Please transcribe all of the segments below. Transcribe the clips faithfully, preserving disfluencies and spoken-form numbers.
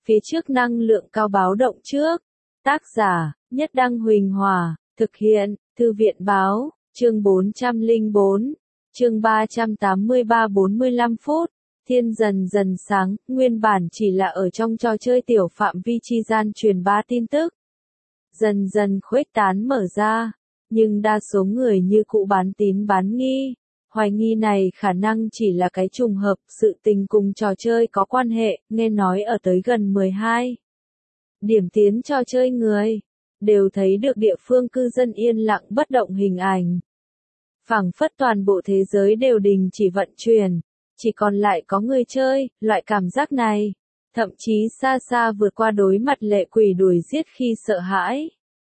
phía trước năng lượng cao báo động trước. Tác giả, Nhất Đăng Huỳnh Hòa, thực hiện, Thư viện Báo, chương bốn trăm lẻ bốn, chương ba trăm tám mươi ba bốn mươi lăm phút. Thiên dần dần sáng, nguyên bản chỉ là ở trong trò chơi tiểu phạm vi chi gian truyền bá tin tức. Dần dần khuếch tán mở ra, nhưng đa số người như cũ bán tín bán nghi. Hoài nghi này khả năng chỉ là cái trùng hợp, sự tình cùng trò chơi có quan hệ, nghe nói ở tới gần mười hai điểm tiến trò chơi người, đều thấy được địa phương cư dân yên lặng bất động hình ảnh. Phảng phất toàn bộ thế giới đều đình chỉ vận chuyển, chỉ còn lại có người chơi, loại cảm giác này, thậm chí xa xa vượt qua đối mặt lệ quỷ đuổi giết khi sợ hãi.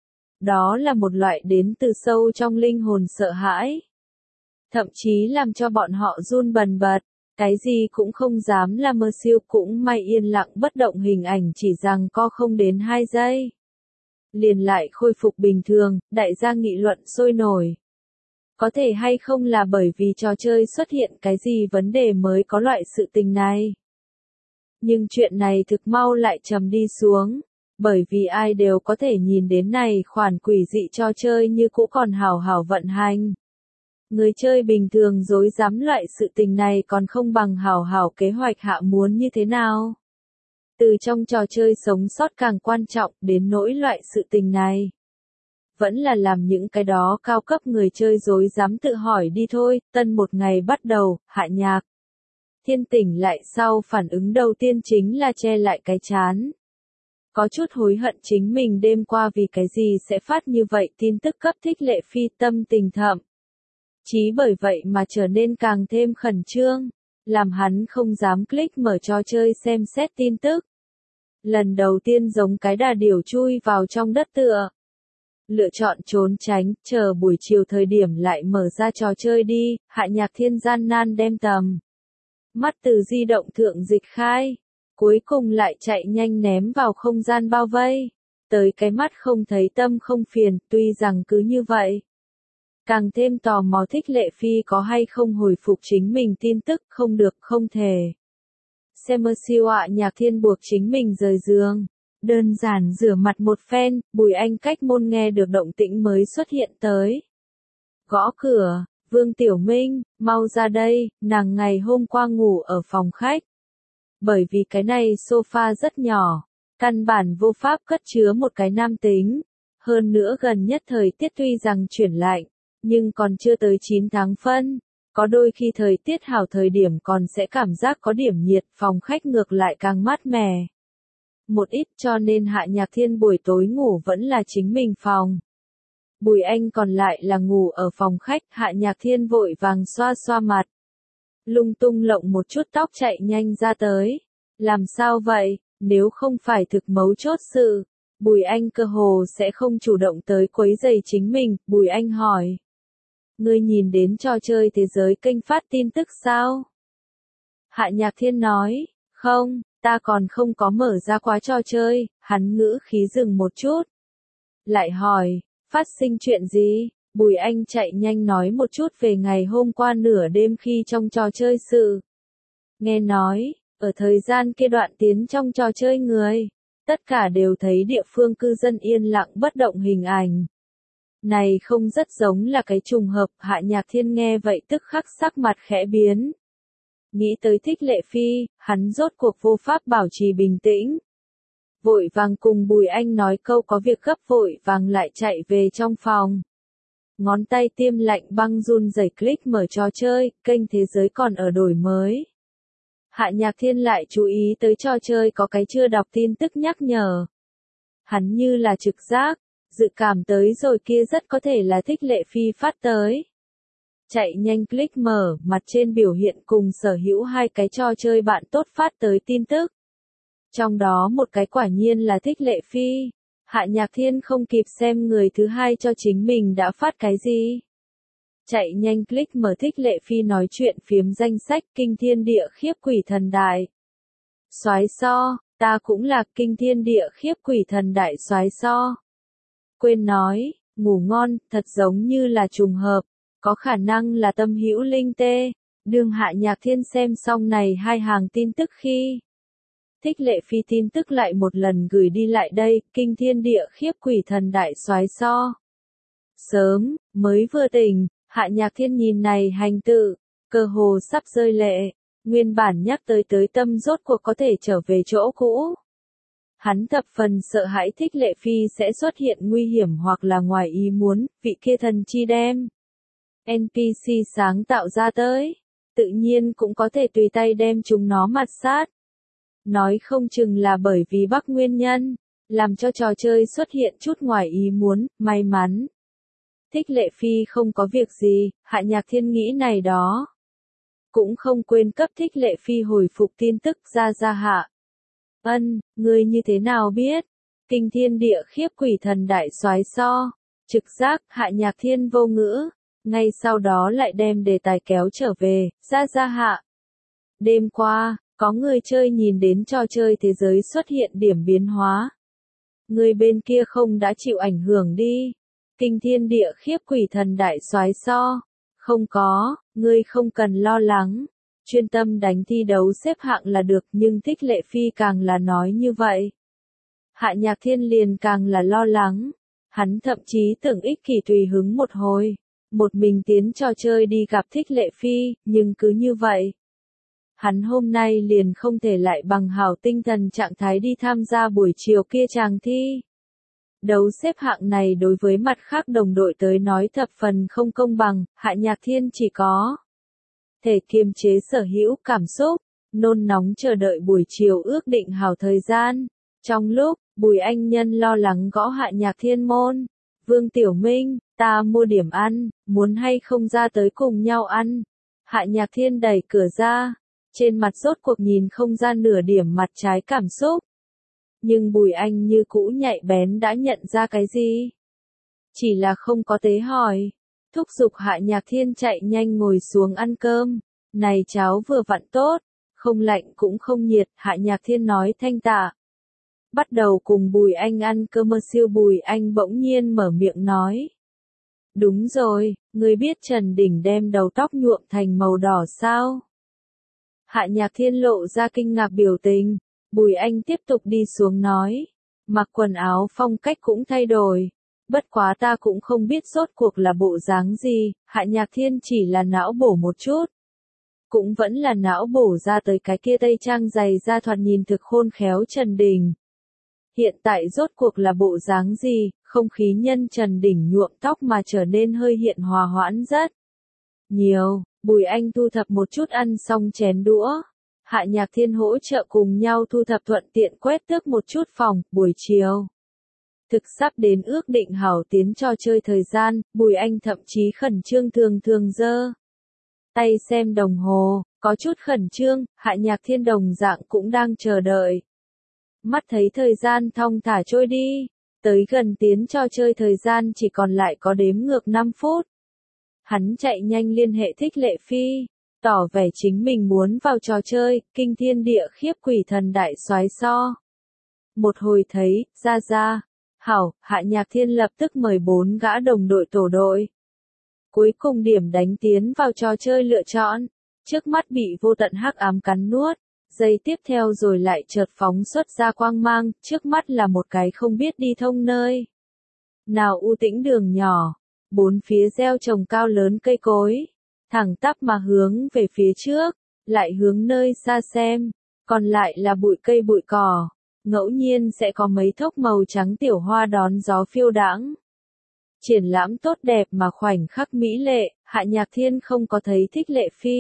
Đó là một loại đến từ sâu trong linh hồn sợ hãi. Thậm chí làm cho bọn họ run bần bật, cái gì cũng không dám làm, mơ siêu cũng may yên lặng bất động hình ảnh chỉ rằng co không đến hai giây. Liền lại khôi phục bình thường, đại gia nghị luận sôi nổi. Có thể hay không là bởi vì trò chơi xuất hiện cái gì vấn đề mới có loại sự tình này. Nhưng chuyện này thực mau lại trầm đi xuống, bởi vì ai đều có thể nhìn đến này khoản quỷ dị trò chơi như cũ còn hào hào vận hành. Người chơi bình thường dối dám loại sự tình này còn không bằng hào hào kế hoạch hạ muốn như thế nào. Từ trong trò chơi sống sót càng quan trọng đến nỗi loại sự tình này. Vẫn là làm những cái đó cao cấp người chơi dối dám tự hỏi đi thôi. Tân một ngày bắt đầu, Hạ Nhạc Thiên tỉnh lại sau phản ứng đầu tiên chính là che lại cái chán. Có chút hối hận chính mình đêm qua vì cái gì sẽ phát như vậy tin tức cấp thích Lệ Phi, tâm tình thậm chí bởi vậy mà trở nên càng thêm khẩn trương, làm hắn không dám click mở trò chơi xem xét tin tức. Lần đầu tiên giống cái đà điểu chui vào trong đất tựa. Lựa chọn trốn tránh, chờ buổi chiều thời điểm lại mở ra trò chơi đi. Hạ Nhạc Thiên gian nan đem tầm mắt từ di động thượng dịch khai, cuối cùng lại chạy nhanh ném vào không gian bao vây. Tới cái mắt không thấy tâm không phiền, tuy rằng cứ như vậy. Càng thêm tò mò thích Lệ Phi có hay không hồi phục chính mình tin tức, không được, không thể. Xem mơ siêu Hạ Nhạc Thiên buộc chính mình rời giường. Đơn giản rửa mặt một phen, Bùi Anh cách môn nghe được động tĩnh mới xuất hiện tới. Gõ cửa, Vương Tiểu Minh, mau ra đây, nàng ngày hôm qua ngủ ở phòng khách. Bởi vì cái này sofa rất nhỏ, căn bản vô pháp cất chứa một cái nam tính. Hơn nữa gần nhất thời tiết tuy rằng chuyển lạnh, nhưng còn chưa tới chín tháng phân. Có đôi khi thời tiết hảo thời điểm còn sẽ cảm giác có điểm nhiệt, phòng khách ngược lại càng mát mẻ. Một ít cho nên Hạ Nhạc Thiên buổi tối ngủ vẫn là chính mình phòng. Bùi Anh còn lại là ngủ ở phòng khách. Hạ Nhạc Thiên vội vàng xoa xoa mặt. Lung tung lộng một chút tóc chạy nhanh ra tới. Làm sao vậy, nếu không phải thực mấu chốt sự, Bùi Anh cơ hồ sẽ không chủ động tới quấy rầy chính mình. Bùi Anh hỏi. Ngươi nhìn đến trò chơi thế giới kênh phát tin tức sao? Hạ Nhạc Thiên nói, không, ta còn không có mở ra quá trò chơi. Hắn ngữ khí dừng một chút. Lại hỏi, phát sinh chuyện gì? Bùi Anh chạy nhanh nói một chút về ngày hôm qua nửa đêm khi trong trò chơi sự. Nghe nói, ở thời gian kia đoạn tiến trong trò chơi người, tất cả đều thấy địa phương cư dân yên lặng bất động hình ảnh. Này không rất giống là cái trùng hợp. Hạ Nhạc Thiên nghe vậy tức khắc sắc mặt khẽ biến. Nghĩ tới thích Lệ Phi, hắn rốt cuộc vô pháp bảo trì bình tĩnh. Vội vàng cùng Bùi Anh nói câu có việc gấp, vội vàng lại chạy về trong phòng. Ngón tay tiêm lạnh băng run rẩy click mở trò chơi, kênh thế giới còn ở đổi mới. Hạ Nhạc Thiên lại chú ý tới trò chơi có cái chưa đọc tin tức nhắc nhở. Hắn như là trực giác, dự cảm tới rồi kia rất có thể là thích Lệ Phi phát tới. Chạy nhanh click mở, mặt trên biểu hiện cùng sở hữu hai cái trò chơi bạn tốt phát tới tin tức. Trong đó một cái quả nhiên là thích Lệ Phi. Hạ Nhạc Thiên không kịp xem người thứ hai cho chính mình đã phát cái gì. Chạy nhanh click mở thích Lệ Phi nói chuyện phiếm danh sách kinh thiên địa khiếp quỷ thần đại. Soái so, ta cũng là kinh thiên địa khiếp quỷ thần đại soái so. Quên nói, ngủ ngon, thật giống như là trùng hợp. Có khả năng là tâm hữu linh tê. Đương Hạ Nhạc Thiên xem xong này hai hàng tin tức khi Thích Lệ Phi tin tức lại một lần gửi đi lại đây, kinh thiên địa khiếp quỷ thần đại soái so. Sớm, mới vừa tỉnh, Hạ Nhạc Thiên nhìn này hành tự, cơ hồ sắp rơi lệ, nguyên bản nhắc tới tới tâm rốt cuộc có thể trở về chỗ cũ. Hắn thập phần sợ hãi Thích Lệ Phi sẽ xuất hiện nguy hiểm hoặc là ngoài ý muốn, vị kia thần chi đem en pê xê sáng tạo ra tới, tự nhiên cũng có thể tùy tay đem chúng nó mặt sát. Nói không chừng là bởi vì Bắc nguyên nhân, làm cho trò chơi xuất hiện chút ngoài ý muốn, may mắn. Thích Lệ Phi không có việc gì, Hạ Nhạc Thiên nghĩ này đó. Cũng không quên cấp Thích Lệ Phi hồi phục tin tức ra ra hạ. Ân, ngươi như thế nào biết? Kinh thiên địa khiếp quỷ thần đại soái so. Trực giác, Hạ Nhạc Thiên vô ngữ. Ngay sau đó lại đem đề tài kéo trở về, ra ra hạ. Đêm qua, có người chơi nhìn đến trò chơi thế giới xuất hiện điểm biến hóa. Người bên kia không đã chịu ảnh hưởng đi. Kinh thiên địa khiếp quỷ thần đại soái so. Không có, ngươi không cần lo lắng. Chuyên tâm đánh thi đấu xếp hạng là được, nhưng Thích Lệ Phi càng là nói như vậy. Hạ Nhạc Thiên liền càng là lo lắng. Hắn thậm chí tưởng ích kỷ tùy hứng một hồi. Một mình tiến trò chơi đi gặp Thích Lệ Phi, nhưng cứ như vậy. Hắn hôm nay liền không thể lại bằng hảo tinh thần trạng thái đi tham gia buổi chiều kia chàng thi. Đấu xếp hạng này đối với mặt khác đồng đội tới nói thập phần không công bằng, Hạ Nhạc Thiên chỉ có thể kiềm chế sở hữu cảm xúc, nôn nóng chờ đợi buổi chiều ước định hảo thời gian. Trong lúc, Bùi Anh Nhân lo lắng gõ Hạ Nhạc Thiên môn, Vương Tiểu Minh, ta mua điểm ăn, muốn hay không ra tới cùng nhau ăn. Hạ Nhạc Thiên đẩy cửa ra, trên mặt rốt cuộc nhìn không ra nửa điểm mặt trái cảm xúc. Nhưng Bùi Anh như cũ nhạy bén đã nhận ra cái gì? Chỉ là không có tế hỏi. Thúc giục Hạ Nhạc Thiên chạy nhanh ngồi xuống ăn cơm. Này cháo vừa vặn tốt, không lạnh cũng không nhiệt, Hạ Nhạc Thiên nói thanh tạ. Bắt đầu cùng Bùi Anh ăn cơm mơ siêu Bùi Anh bỗng nhiên mở miệng nói. Đúng rồi, ngươi biết Trần Đình đem đầu tóc nhuộm thành màu đỏ sao? Hạ Nhạc Thiên lộ ra kinh ngạc biểu tình. Bùi Anh tiếp tục đi xuống nói. Mặc quần áo phong cách cũng thay đổi. Bất quá ta cũng không biết rốt cuộc là bộ dáng gì, Hạ Nhạc Thiên chỉ là não bổ một chút. Cũng vẫn là não bổ ra tới cái kia tây trang dày ra thoạt nhìn thực khôn khéo Trần Đình. Hiện tại rốt cuộc là bộ dáng gì, không khí nhân Trần Đình nhuộm tóc mà trở nên hơi hiện hòa hoãn rất nhiều. Bùi Anh thu thập một chút ăn xong chén đũa. Hạ Nhạc Thiên hỗ trợ cùng nhau thu thập thuận tiện quét tước một chút phòng, buổi chiều. Thực sắp đến ước định hảo tiến trò chơi thời gian, Bùi Anh thậm chí khẩn trương thường thường giơ tay xem đồng hồ, có chút khẩn trương, Hạ Nhạc Thiên đồng dạng cũng đang chờ đợi. Mắt thấy thời gian thong thả trôi đi, tới gần tiến trò chơi thời gian chỉ còn lại có đếm ngược năm phút. Hắn chạy nhanh liên hệ Thích Lệ Phi, tỏ vẻ chính mình muốn vào trò chơi, kinh thiên địa khiếp quỷ thần đại soái so. Một hồi thấy, ra ra, hảo, Hạ Nhạc Thiên lập tức mời bốn gã đồng đội tổ đội. Cuối cùng điểm đánh tiến vào trò chơi lựa chọn, trước mắt bị vô tận hắc ám cắn nuốt, giây tiếp theo rồi lại chợt phóng xuất ra quang mang, trước mắt là một cái không biết đi thông nơi. Nào u tĩnh đường nhỏ, bốn phía gieo trồng cao lớn cây cối, thẳng tắp mà hướng về phía trước, lại hướng nơi xa xem, còn lại là bụi cây bụi cỏ, ngẫu nhiên sẽ có mấy thốc màu trắng tiểu hoa đón gió phiêu đãng. Triển lãm tốt đẹp mà khoảnh khắc mỹ lệ, Hạ Nhạc Thiên không có thấy Thích Lệ Phi.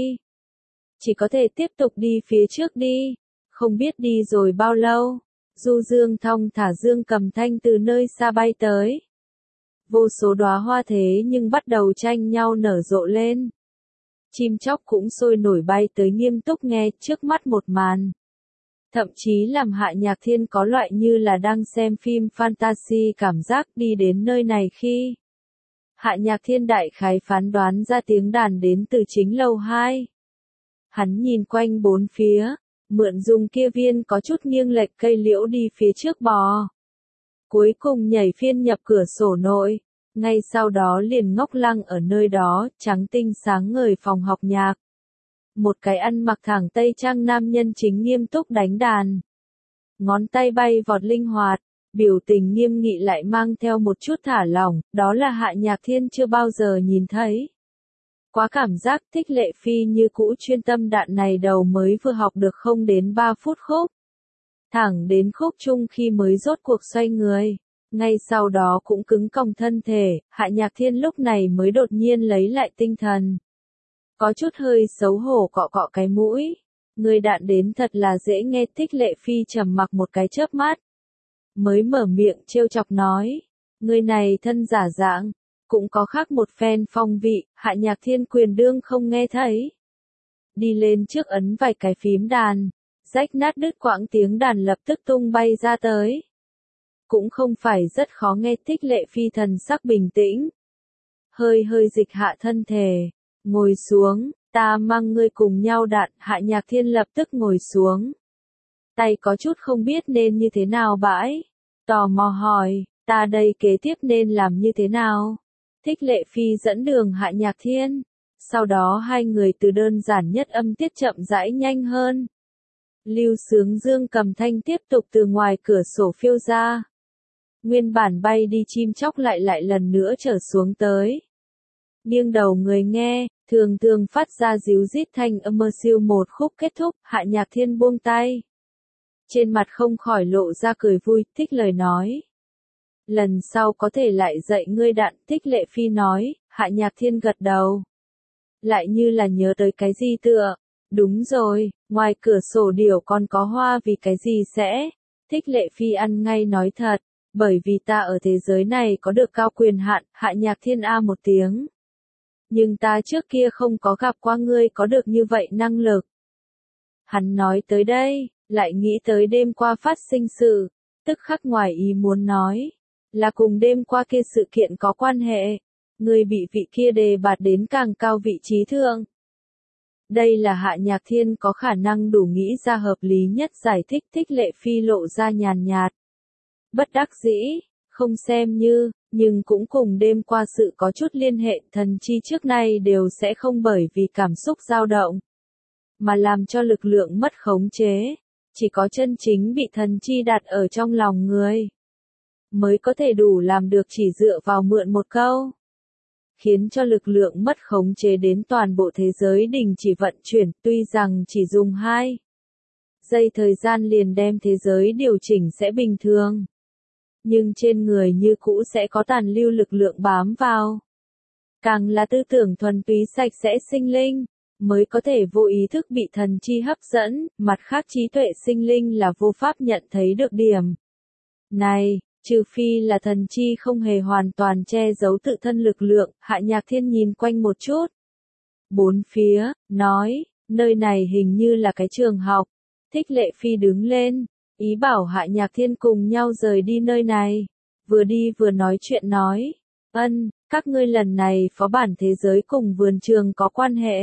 Chỉ có thể tiếp tục đi phía trước đi, không biết đi rồi bao lâu, du dương thong thả dương cầm thanh từ nơi xa bay tới. Vô số đóa hoa thế nhưng bắt đầu tranh nhau nở rộ lên. Chim chóc cũng sôi nổi bay tới nghiêm túc nghe trước mắt một màn. Thậm chí làm Hạ Nhạc Thiên có loại như là đang xem phim fantasy cảm giác đi đến nơi này khi. Hạ Nhạc Thiên đại khái phán đoán ra tiếng đàn đến từ chính lầu hai. Hắn nhìn quanh bốn phía, mượn dùng kia viên có chút nghiêng lệch cây liễu đi phía trước bò. Cuối cùng nhảy phiên nhập cửa sổ nội, ngay sau đó liền ngốc lăng ở nơi đó, trắng tinh sáng ngời phòng học nhạc. Một cái ăn mặc thẳng tây trang nam nhân chính nghiêm túc đánh đàn. ngón tay bay vọt linh hoạt, biểu tình nghiêm nghị lại mang theo một chút thả lỏng, đó là Hạ Nhạc Thiên chưa bao giờ nhìn thấy. Quá cảm giác Thích Lệ Phi như cũ chuyên tâm đạn này đầu mới vừa học được không đến ba phút khúc. Thẳng đến khúc chung khi mới rốt cuộc xoay người. Ngay sau đó cũng cứng còng thân thể, Hạ Nhạc Thiên lúc này mới đột nhiên lấy lại tinh thần. Có chút hơi xấu hổ cọ cọ cái mũi. Người đạn đến thật là dễ nghe. Thích Lệ Phi trầm mặc một cái chớp mắt. Mới mở miệng trêu chọc nói. Người này thân giả dạng, cũng có khác một phen phong vị, Hạ Nhạc Thiên quyền đương không nghe thấy. Đi lên trước ấn vài cái phím đàn, rách nát đứt quãng tiếng đàn lập tức tung bay ra tới. Cũng không phải rất khó nghe. Thích Lệ Phi thần sắc bình tĩnh. Hơi hơi dịch hạ thân thể, ngồi xuống, ta mang ngươi cùng nhau đạn. Hạ Nhạc Thiên lập tức ngồi xuống. Tay có chút không biết nên như thế nào bãi. Tò mò hỏi, ta đây kế tiếp nên làm như thế nào? Thích Lệ Phi dẫn đường Hạ Nhạc Thiên. Sau đó hai người từ đơn giản nhất âm tiết chậm rãi nhanh hơn. Lưu Sướng Dương cầm thanh tiếp tục từ ngoài cửa sổ phiêu ra. Nguyên bản bay đi chim chóc lại lại lần nữa trở xuống tới. Nghiêng đầu người nghe, thường thường phát ra díu rít thanh âm mơ siêu. Một khúc kết thúc, Hạ Nhạc Thiên buông tay. Trên mặt không khỏi lộ ra cười vui, thích lời nói. Lần sau có thể lại dạy ngươi đạn. Thích Lệ Phi nói. Hạ Nhạc Thiên gật đầu. Lại như là nhớ tới cái gì tựa. Đúng rồi, ngoài cửa sổ điểu còn có hoa, vì cái gì sẽ? Thích Lệ Phi ăn ngay nói thật. Bởi vì ta ở thế giới này có được cao quyền hạn. Hạ Nhạc Thiên a một tiếng. Nhưng ta trước kia không có gặp qua ngươi có được như vậy năng lực. Hắn nói tới đây, lại nghĩ tới đêm qua phát sinh sự, tức khắc ngoài ý muốn nói. Là cùng đêm qua kia sự kiện có quan hệ. Ngươi bị vị kia đề bạt đến càng cao vị trí thượng. Đây là Hạ Nhạc Thiên có khả năng đủ nghĩ ra hợp lý nhất giải thích. Thích Lệ Phi lộ ra nhàn nhạt. Bất đắc dĩ, không xem như, nhưng cũng cùng đêm qua sự có chút liên hệ. Thần chi trước nay đều sẽ không bởi vì cảm xúc dao động, mà làm cho lực lượng mất khống chế. Chỉ có chân chính bị thần chi đặt ở trong lòng người, mới có thể đủ làm được. Chỉ dựa vào mượn một câu, khiến cho lực lượng mất khống chế đến toàn bộ thế giới đình chỉ vận chuyển. Tuy rằng chỉ dùng hai giây thời gian liền đem thế giới điều chỉnh sẽ bình thường. Nhưng trên người như cũ sẽ có tàn lưu lực lượng bám vào. Càng là tư tưởng thuần túy sạch sẽ sinh linh, mới có thể vô ý thức bị thần chi hấp dẫn. Mặt khác trí tuệ sinh linh là vô pháp nhận thấy được điểm này, trừ phi là thần chi không hề hoàn toàn che giấu tự thân lực lượng. Hạ Nhạc Thiên nhìn quanh một chút, bốn phía, nói, nơi này hình như là cái trường học. Thích Lệ Phi đứng lên, ý bảo Hạ Nhạc Thiên cùng nhau rời đi nơi này. Vừa đi vừa nói chuyện nói, ân, các ngươi lần này phó bản thế giới cùng vườn trường có quan hệ.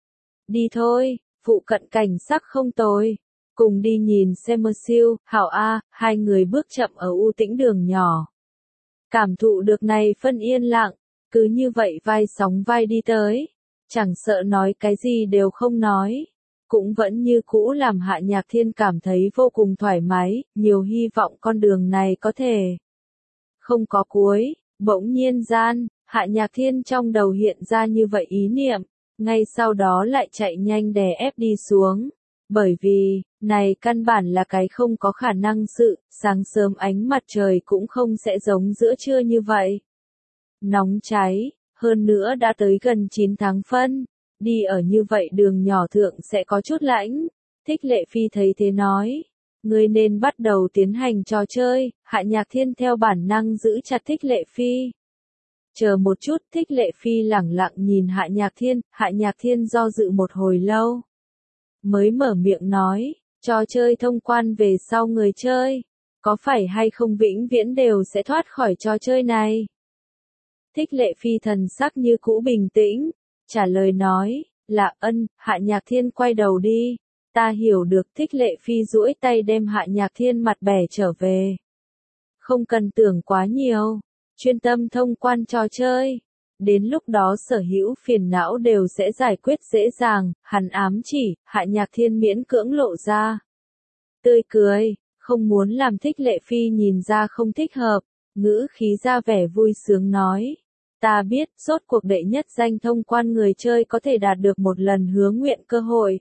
Đi thôi, phụ cận cảnh sắc không tồi. Cùng đi nhìn xem mơ siêu, hảo a. Hai người bước chậm ở u tĩnh đường nhỏ. Cảm thụ được này phân yên lặng, cứ như vậy vai sóng vai đi tới. Chẳng sợ nói cái gì đều không nói. Cũng vẫn như cũ làm Hạ Nhạc Thiên cảm thấy vô cùng thoải mái, nhiều hy vọng con đường này có thể không có cuối. Bỗng nhiên gian, Hạ Nhạc Thiên trong đầu hiện ra như vậy ý niệm, ngay sau đó lại chạy nhanh đè ép đi xuống. Bởi vì, này căn bản là cái không có khả năng sự, sáng sớm ánh mặt trời cũng không sẽ giống giữa trưa như vậy. Nóng cháy, hơn nữa đã tới gần chín tháng phân. Đi ở như vậy đường nhỏ thượng sẽ có chút lãnh. Thích Lệ Phi thấy thế nói. Ngươi nên bắt đầu tiến hành trò chơi. Hạ Nhạc Thiên theo bản năng giữ chặt Thích Lệ Phi. Chờ một chút. Thích Lệ Phi lẳng lặng nhìn Hạ Nhạc Thiên. Hạ Nhạc Thiên do dự một hồi lâu, mới mở miệng nói. Trò chơi thông quan về sau người chơi, có phải hay không vĩnh viễn đều sẽ thoát khỏi trò chơi này? Thích Lệ Phi thần sắc như cũ bình tĩnh, trả lời nói, là ân. Hạ Nhạc Thiên quay đầu đi. Ta hiểu được. Thích Lệ Phi duỗi tay đem Hạ Nhạc Thiên mặt bẻ trở về. Không cần tưởng quá nhiều, chuyên tâm thông quan trò chơi. Đến lúc đó sở hữu phiền não đều sẽ giải quyết dễ dàng. Hắn ám chỉ. Hạ Nhạc Thiên miễn cưỡng lộ ra tươi cười. không muốn làm Thích Lệ Phi nhìn ra không thích hợp, ngữ khí ra vẻ vui sướng nói. Ta biết, rốt cuộc đệ nhất danh thông quan người chơi có thể đạt được một lần hứa nguyện cơ hội.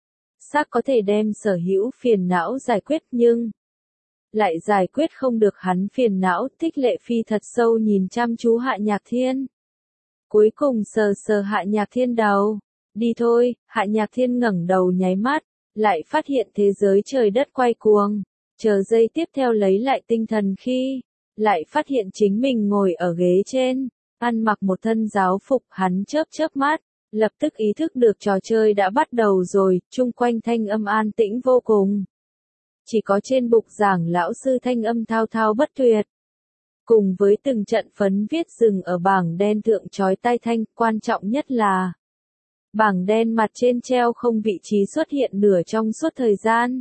Xác có thể đem sở hữu phiền não giải quyết nhưng lại giải quyết không được hắn phiền não. Thích Lệ Phi thật sâu nhìn chăm chú Hạ Nhạc Thiên. Cuối cùng sờ sờ Hạ Nhạc Thiên đầu. Đi thôi. Hạ Nhạc Thiên ngẩng đầu nháy mắt, lại phát hiện thế giới trời đất quay cuồng. Chờ giây tiếp theo lấy lại tinh thần khi lại phát hiện chính mình ngồi ở ghế trên, ăn mặc một thân giáo phục. Hắn chớp chớp mắt, lập tức ý thức được trò chơi đã bắt đầu rồi. Chung quanh thanh âm an tĩnh vô cùng, chỉ có trên bục giảng lão sư thanh âm thao thao bất tuyệt, cùng với từng trận phấn viết dừng ở bảng đen thượng chói tai thanh. Quan trọng nhất là bảng đen mặt trên treo không vị trí xuất hiện nửa trong suốt thời gian,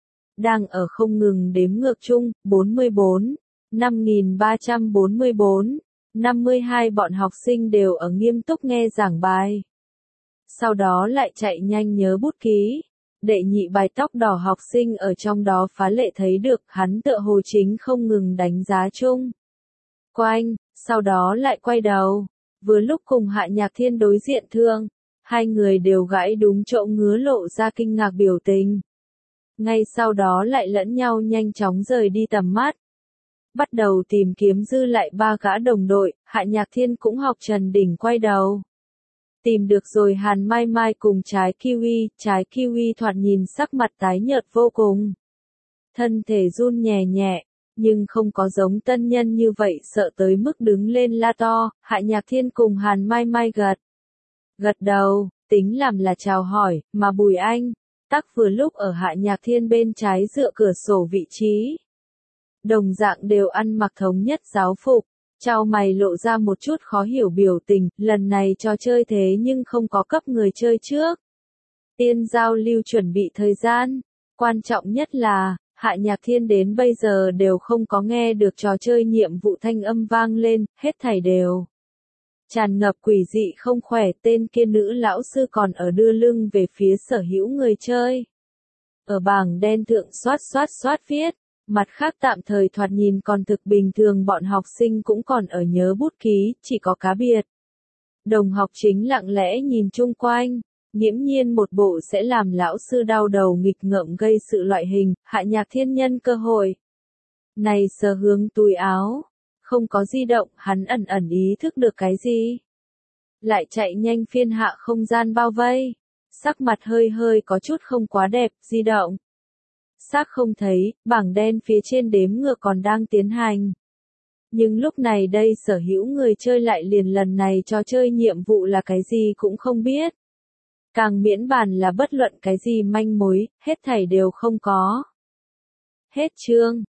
đang ở không ngừng đếm ngược chung. Bốn mươi bốn, năm nghìn ba trăm bốn mươi bốn, năm mươi hai. Bọn học sinh đều ở nghiêm túc nghe giảng bài, sau đó lại chạy nhanh nhớ bút ký. Đệ nhị bài tóc đỏ học sinh ở trong đó phá lệ thấy được, hắn tựa hồ chính không ngừng đánh giá chung quanh, sau đó lại quay đầu, vừa lúc cùng Hạ Nhạc Thiên đối diện thương, hai người đều gãi đúng chỗ ngứa, lộ ra kinh ngạc biểu tình. Ngay sau đó lại lẫn nhau nhanh chóng rời đi tầm mắt, bắt đầu tìm kiếm dư lại ba gã đồng đội. Hạ Nhạc Thiên cũng học Trần Đỉnh quay đầu, tìm được rồi Hàn Mai Mai cùng Trái Kiwi. Trái Kiwi thoạt nhìn sắc mặt tái nhợt vô cùng, thân thể run nhẹ nhẹ, nhưng không có giống tân nhân như vậy sợ tới mức đứng lên la to. Hạ Nhạc Thiên cùng Hàn Mai Mai gật gật đầu, tính làm là chào hỏi, mà Bùi Anh tắc vừa lúc ở Hạ Nhạc Thiên bên trái dựa cửa sổ vị trí. Đồng dạng đều ăn mặc thống nhất giáo phục, chau mày lộ ra một chút khó hiểu biểu tình. Lần này trò chơi thế nhưng không có cấp người chơi trước tiên giao lưu chuẩn bị thời gian. Quan trọng nhất là, Hạ Nhạc Thiên đến bây giờ đều không có nghe được trò chơi nhiệm vụ thanh âm vang lên, hết thảy đều tràn ngập quỷ dị không khỏe. Tên kia nữ lão sư còn ở đưa lưng về phía sở hữu người chơi, ở bảng đen thượng xoát xoát xoát viết. Mặt khác tạm thời thoạt nhìn còn thực bình thường, bọn học sinh cũng còn ở nhớ bút ký, chỉ có cá biệt đồng học chính lặng lẽ nhìn chung quanh, nghiễm nhiên một bộ sẽ làm lão sư đau đầu nghịch ngợm gây sự loại hình. Hạ Nhạc Thiên nhân cơ hội này sờ hướng túi áo, không có di động, hắn ẩn ẩn ý thức được cái gì, lại chạy nhanh phiên hạ không gian bao vây, sắc mặt hơi hơi có chút không quá đẹp. Di động xác không thấy, bảng đen phía trên đếm ngược còn đang tiến hành. Nhưng lúc này đây sở hữu người chơi lại liền lần này trò chơi nhiệm vụ là cái gì cũng không biết. Càng miễn bàn là bất luận cái gì manh mối, hết thảy đều không có. Hết chương.